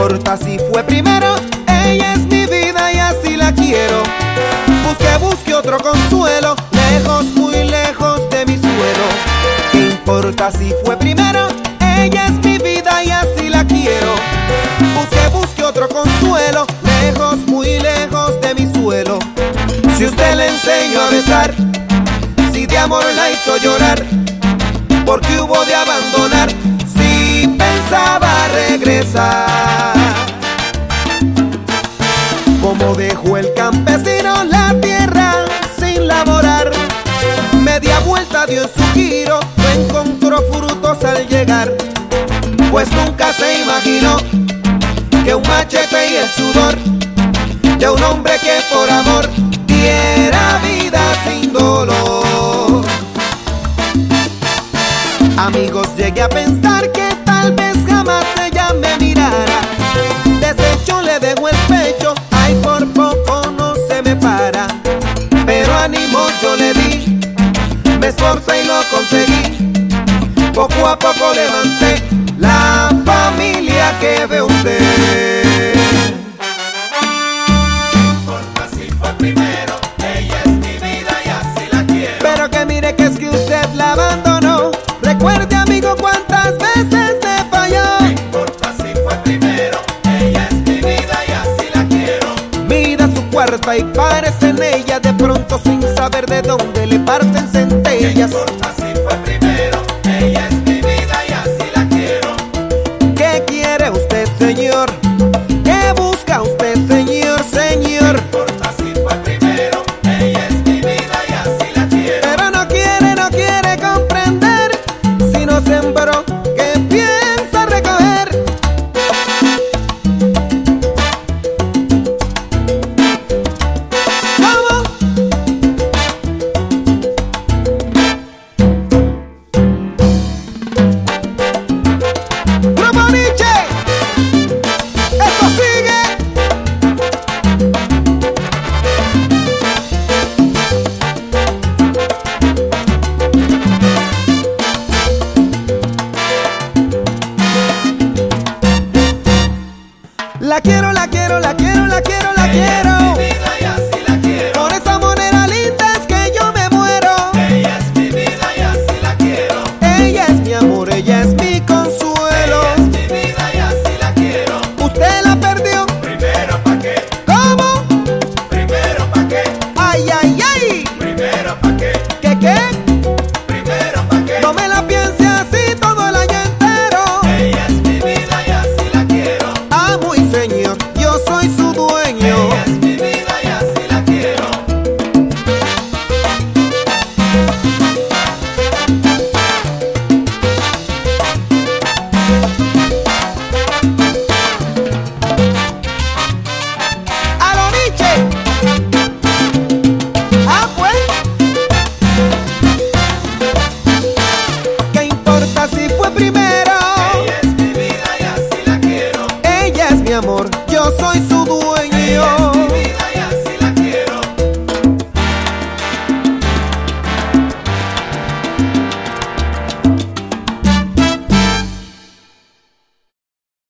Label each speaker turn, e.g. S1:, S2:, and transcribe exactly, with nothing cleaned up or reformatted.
S1: importa si fue primero? Ella es mi vida y así la quiero. Busque, busque otro consuelo, lejos, muy lejos de mi suelo. ¿Qué importa si fue primero? Ella es mi vida y así la quiero. Busque, busque otro consuelo, lejos, muy lejos de mi suelo. Si usted le enseñó a besar, si de amor la hizo llorar, ¿por qué hubo de abandonar si pensaba regresar? Como dejó el campesino la tierra sin laborar, media vuelta dio en su giro, no encontró frutos al llegar, pues nunca se imaginó que un machete y el sudor de un hombre que por amor diera vida sin dolor. Amigos, llegué a pensar que tal vez jamás ella me mirara. Desde hecho le dejo el pecho, ay, por poco no se me para. Pero ánimos yo le di, me esforcé y lo conseguí. Poco a poco levanté la familia que ve usted.
S2: No importa si fue primero, ella es mi vida y así la quiero.
S1: Pero que mire que es que usted la abandonó. Recuerde, amigo, cuántas veces te falló.
S2: No importa si fue primero, ella es mi vida y así la quiero.
S1: Mira su cuerpo y parece en ella, de pronto sin saber de dónde le parten.